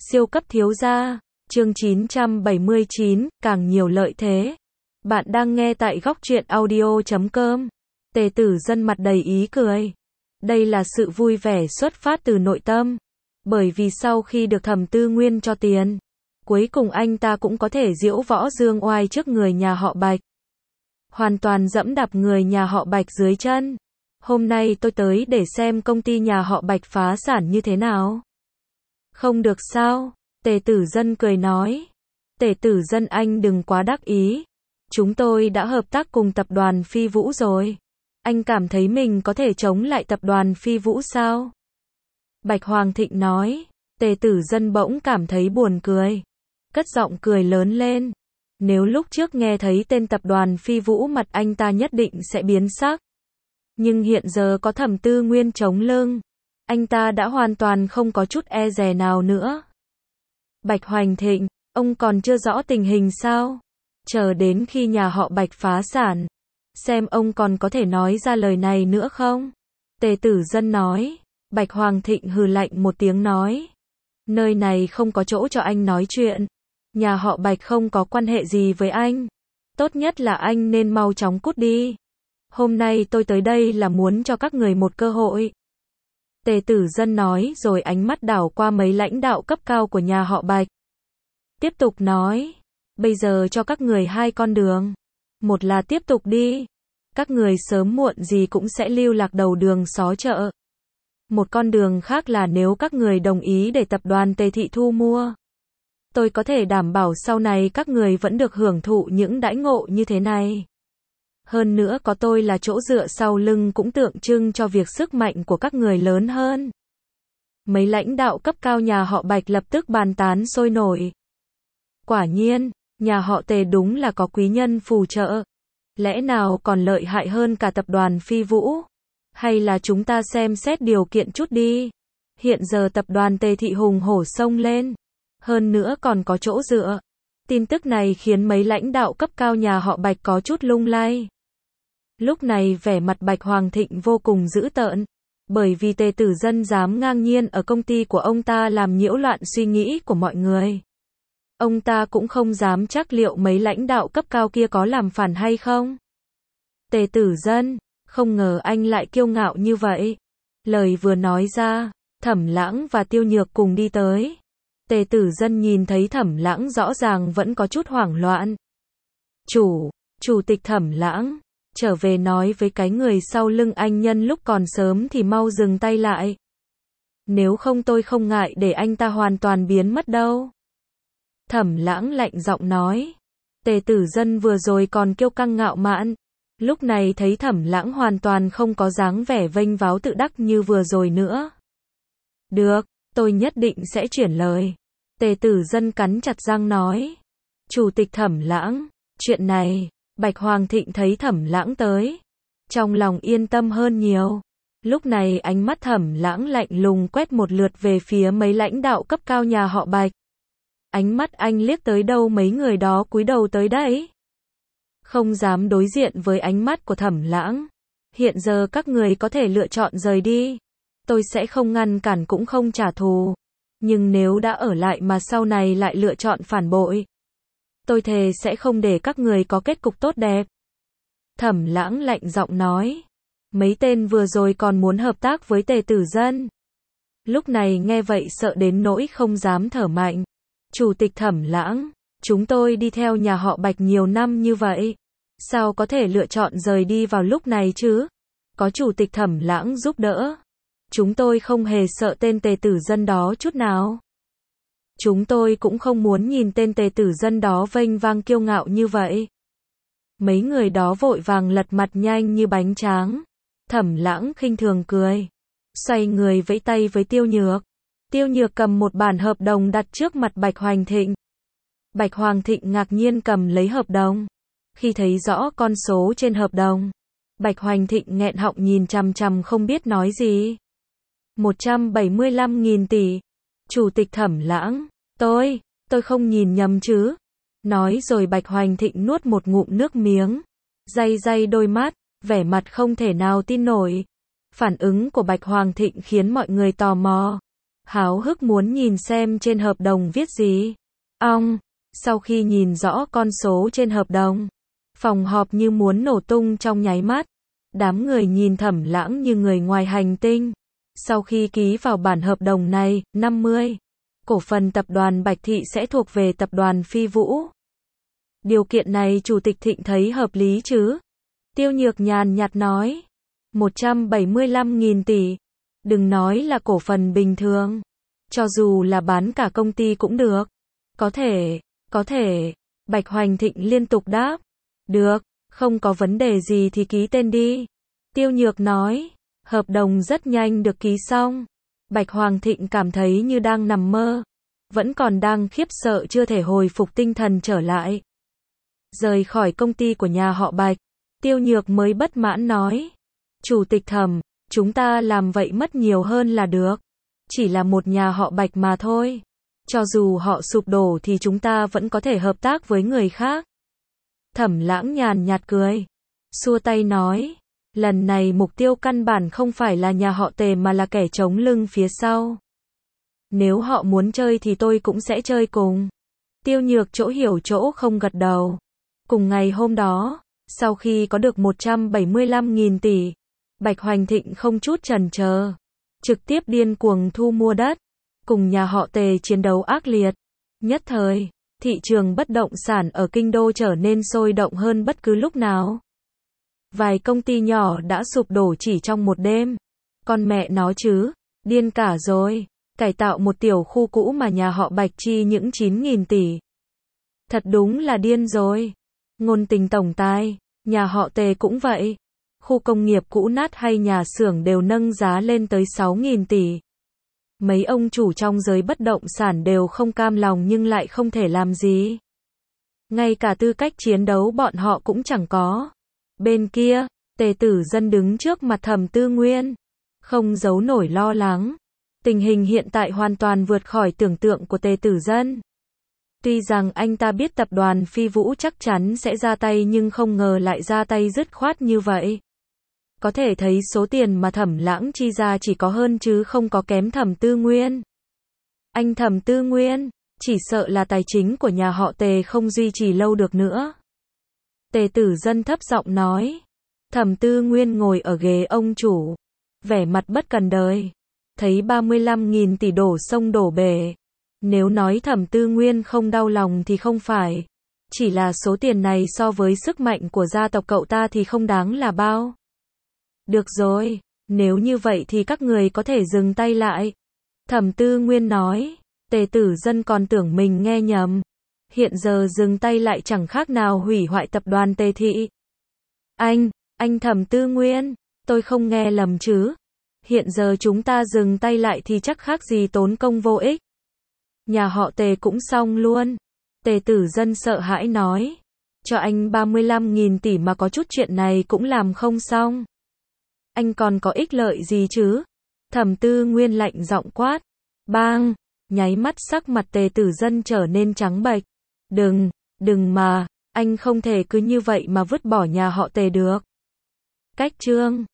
Siêu cấp thiếu gia, chương 979, càng nhiều lợi thế. Bạn đang nghe tại góc truyện audio.com. Tề Tử Dân mặt đầy ý cười. Đây là sự vui vẻ xuất phát từ nội tâm. Bởi vì sau khi được Thẩm Tư Nguyên cho tiền, cuối cùng anh ta cũng có thể diễu võ dương oai trước người nhà họ Bạch. Hoàn toàn dẫm đạp người nhà họ Bạch dưới chân. Hôm nay tôi tới để xem công ty nhà họ Bạch phá sản như thế nào. Không được sao? Tề Tử Dân cười nói. Tề Tử Dân anh đừng quá đắc ý. Chúng tôi đã hợp tác cùng tập đoàn Phi Vũ rồi. Anh cảm thấy mình có thể chống lại tập đoàn Phi Vũ sao? Bạch Hoàng Thịnh nói. Tề Tử Dân bỗng cảm thấy buồn cười. Cất giọng cười lớn lên. Nếu lúc trước nghe thấy tên tập đoàn Phi Vũ mặt anh ta nhất định sẽ biến sắc. Nhưng hiện giờ có Thẩm Tư Nguyên chống lưng. Anh ta đã hoàn toàn không có chút e dè nào nữa. Bạch Hoành Thịnh, ông còn chưa rõ tình hình sao? Chờ đến khi nhà họ Bạch phá sản, xem ông còn có thể nói ra lời này nữa không? Tề Tử Dân nói. Bạch Hoàng Thịnh hừ lạnh một tiếng nói. Nơi này không có chỗ cho anh nói chuyện. Nhà họ Bạch không có quan hệ gì với anh. Tốt nhất là anh nên mau chóng cút đi. Hôm nay tôi tới đây là muốn cho các người một cơ hội. Tề Tử Dân nói rồi ánh mắt đảo qua mấy lãnh đạo cấp cao của nhà họ Bạch. Tiếp tục nói. Bây giờ cho các người hai con đường. Một là tiếp tục đi. Các người sớm muộn gì cũng sẽ lưu lạc đầu đường xó chợ. Một con đường khác là nếu các người đồng ý để tập đoàn Tề Thị thu mua. Tôi có thể đảm bảo sau này các người vẫn được hưởng thụ những đãi ngộ như thế này. Hơn nữa có tôi là chỗ dựa sau lưng cũng tượng trưng cho việc sức mạnh của các người lớn hơn. Mấy lãnh đạo cấp cao nhà họ Bạch lập tức bàn tán sôi nổi. Quả nhiên, nhà họ Tề đúng là có quý nhân phù trợ. Lẽ nào còn lợi hại hơn cả tập đoàn Phi Vũ? Hay là chúng ta xem xét điều kiện chút đi. Hiện giờ tập đoàn Tề Thị hùng hổ xông lên. Hơn nữa còn có chỗ dựa. Tin tức này khiến mấy lãnh đạo cấp cao nhà họ Bạch có chút lung lay. Lúc này vẻ mặt Bạch Hoàng Thịnh vô cùng dữ tợn. Bởi vì Tề Tử Dân dám ngang nhiên ở công ty của ông ta làm nhiễu loạn suy nghĩ của mọi người. Ông ta cũng không dám chắc liệu mấy lãnh đạo cấp cao kia có làm phản hay không. Tề Tử Dân, không ngờ anh lại kiêu ngạo như vậy. Lời vừa nói ra, Thẩm Lãng và Tiêu Nhược cùng đi tới. Tề Tử Dân nhìn thấy Thẩm Lãng rõ ràng vẫn có chút hoảng loạn. Chủ tịch Thẩm Lãng, trở về nói với cái người sau lưng anh nhân lúc còn sớm thì mau dừng tay lại. Nếu không tôi không ngại để anh ta hoàn toàn biến mất đâu. Thẩm Lãng lạnh giọng nói. Tề Tử Dân vừa rồi còn kiêu căng ngạo mạn. Lúc này thấy Thẩm Lãng hoàn toàn không có dáng vẻ vênh váo tự đắc như vừa rồi nữa. Được, tôi nhất định sẽ chuyển lời. Tề Tử Dân cắn chặt răng nói. Chủ tịch Thẩm Lãng, chuyện này, Bạch Hoàng Thịnh thấy Thẩm Lãng tới. Trong lòng yên tâm hơn nhiều. Lúc này ánh mắt Thẩm Lãng lạnh lùng quét một lượt về phía mấy lãnh đạo cấp cao nhà họ Bạch. Ánh mắt anh liếc tới đâu mấy người đó cúi đầu tới đấy. Không dám đối diện với ánh mắt của Thẩm Lãng. Hiện giờ các người có thể lựa chọn rời đi. Tôi sẽ không ngăn cản cũng không trả thù. Nhưng nếu đã ở lại mà sau này lại lựa chọn phản bội, tôi thề sẽ không để các người có kết cục tốt đẹp. Thẩm Lãng lạnh giọng nói. Mấy tên vừa rồi còn muốn hợp tác với Tề Tử Dân. Lúc này nghe vậy sợ đến nỗi không dám thở mạnh. Chủ tịch Thẩm Lãng, chúng tôi đi theo nhà họ Bạch nhiều năm như vậy. Sao có thể lựa chọn rời đi vào lúc này chứ? Có Chủ tịch Thẩm Lãng giúp đỡ. Chúng tôi không hề sợ tên Tề Tử Dân đó chút nào. Chúng tôi cũng không muốn nhìn tên Tề Tử Dân đó vênh vang kiêu ngạo như vậy. Mấy người đó vội vàng lật mặt nhanh như bánh tráng. Thẩm Lãng khinh thường cười. Xoay người vẫy tay với Tiêu Nhược. Tiêu Nhược cầm một bản hợp đồng đặt trước mặt Bạch Hoành Thịnh. Bạch Hoàng Thịnh ngạc nhiên cầm lấy hợp đồng. Khi thấy rõ con số trên hợp đồng, Bạch Hoành Thịnh nghẹn họng nhìn chằm chằm không biết nói gì. 175.000 tỷ. Chủ tịch Thẩm Lãng, tôi không nhìn nhầm chứ. Nói rồi Bạch Hoành Thịnh nuốt một ngụm nước miếng. Day đôi mắt, vẻ mặt không thể nào tin nổi. Phản ứng của Bạch Hoàng Thịnh khiến mọi người tò mò. háo hức muốn nhìn xem trên hợp đồng viết gì. Sau khi nhìn rõ con số trên hợp đồng, phòng họp như muốn nổ tung trong nháy mắt. Đám người nhìn Thẩm Lãng như người ngoài hành tinh. Sau khi ký vào bản hợp đồng này, 50, cổ phần tập đoàn Bạch Thị sẽ thuộc về tập đoàn Phi Vũ. Điều kiện này Chủ tịch Thịnh thấy hợp lý chứ? Tiêu Nhược nhàn nhạt nói. 175.000 tỷ. Đừng nói là cổ phần bình thường. Cho dù là bán cả công ty cũng được. Có thể. Bạch Hoành Thịnh liên tục đáp. Được, không có vấn đề gì thì ký tên đi. Tiêu Nhược nói. Hợp đồng rất nhanh được ký xong. Bạch Hoành Thịnh cảm thấy như đang nằm mơ. Vẫn còn đang khiếp sợ chưa thể hồi phục tinh thần trở lại. Rời khỏi công ty của nhà họ Bạch, Tiêu Nhược mới bất mãn nói. Chủ tịch Thẩm, chúng ta làm vậy mất nhiều hơn là được. Chỉ là một nhà họ Bạch mà thôi. Cho dù họ sụp đổ thì chúng ta vẫn có thể hợp tác với người khác. Thẩm Lãng nhàn nhạt cười. Xua tay nói. Lần này mục tiêu căn bản không phải là nhà họ Tề mà là kẻ chống lưng phía sau. Nếu họ muốn chơi thì tôi cũng sẽ chơi cùng. Tiêu Nhược chỗ hiểu chỗ không gật đầu. Cùng ngày hôm đó, sau khi có được 175.000 tỷ, Bạch Hoành Thịnh không chút chần chờ, trực tiếp điên cuồng thu mua đất, cùng nhà họ Tề chiến đấu ác liệt. Nhất thời, thị trường bất động sản ở kinh đô trở nên sôi động hơn bất cứ lúc nào. Vài công ty nhỏ đã sụp đổ chỉ trong một đêm. Con mẹ nó chứ, điên cả rồi. Cải tạo một tiểu khu cũ mà nhà họ Bạch chi những 9.000 tỷ. Thật đúng là điên rồi. Ngôn Tình tổng tài, nhà họ Tề cũng vậy. Khu công nghiệp cũ nát hay nhà xưởng đều nâng giá lên tới 6.000 tỷ. Mấy ông chủ trong giới bất động sản đều không cam lòng nhưng lại không thể làm gì. Ngay cả tư cách chiến đấu bọn họ cũng chẳng có. Bên kia, Tề Tử Dân đứng trước mặt Thẩm Tư Nguyên, không giấu nổi lo lắng. Tình hình hiện tại hoàn toàn vượt khỏi tưởng tượng của Tề Tử Dân. Tuy rằng anh ta biết tập đoàn Phi Vũ chắc chắn sẽ ra tay nhưng không ngờ lại ra tay dứt khoát như vậy. Có thể thấy số tiền mà Thẩm Lãng chi ra chỉ có hơn chứ không có kém Thẩm Tư Nguyên. Anh Thẩm Tư Nguyên, chỉ sợ là tài chính của nhà họ Tề không duy trì lâu được nữa. Tề Tử Dân thấp giọng nói. Thẩm Tư Nguyên ngồi ở ghế ông chủ, vẻ mặt bất cần đời. Thấy 35.000 tỷ đổ sông đổ bể. Nếu nói Thẩm Tư Nguyên không đau lòng thì không phải. Chỉ là số tiền này so với sức mạnh của gia tộc cậu ta thì không đáng là bao. Được rồi, nếu như vậy thì các người có thể dừng tay lại. Thẩm Tư Nguyên nói. Tề Tử Dân còn tưởng mình nghe nhầm. Hiện giờ dừng tay lại chẳng khác nào hủy hoại tập đoàn Tề Thị. Anh Thẩm Tư Nguyên, tôi không nghe lầm chứ. Hiện giờ chúng ta dừng tay lại thì chắc khác gì tốn công vô ích. Nhà họ Tề cũng xong luôn. Tề Tử Dân sợ hãi nói. Cho anh 35.000 tỷ mà có chút chuyện này cũng làm không xong. Anh còn có ích lợi gì chứ? Thẩm Tư Nguyên lạnh giọng quát. Bang! Nháy mắt sắc mặt Tề Tử Dân trở nên trắng bệch. Đừng mà, anh không thể cứ như vậy mà vứt bỏ nhà họ Tề được. Cách chương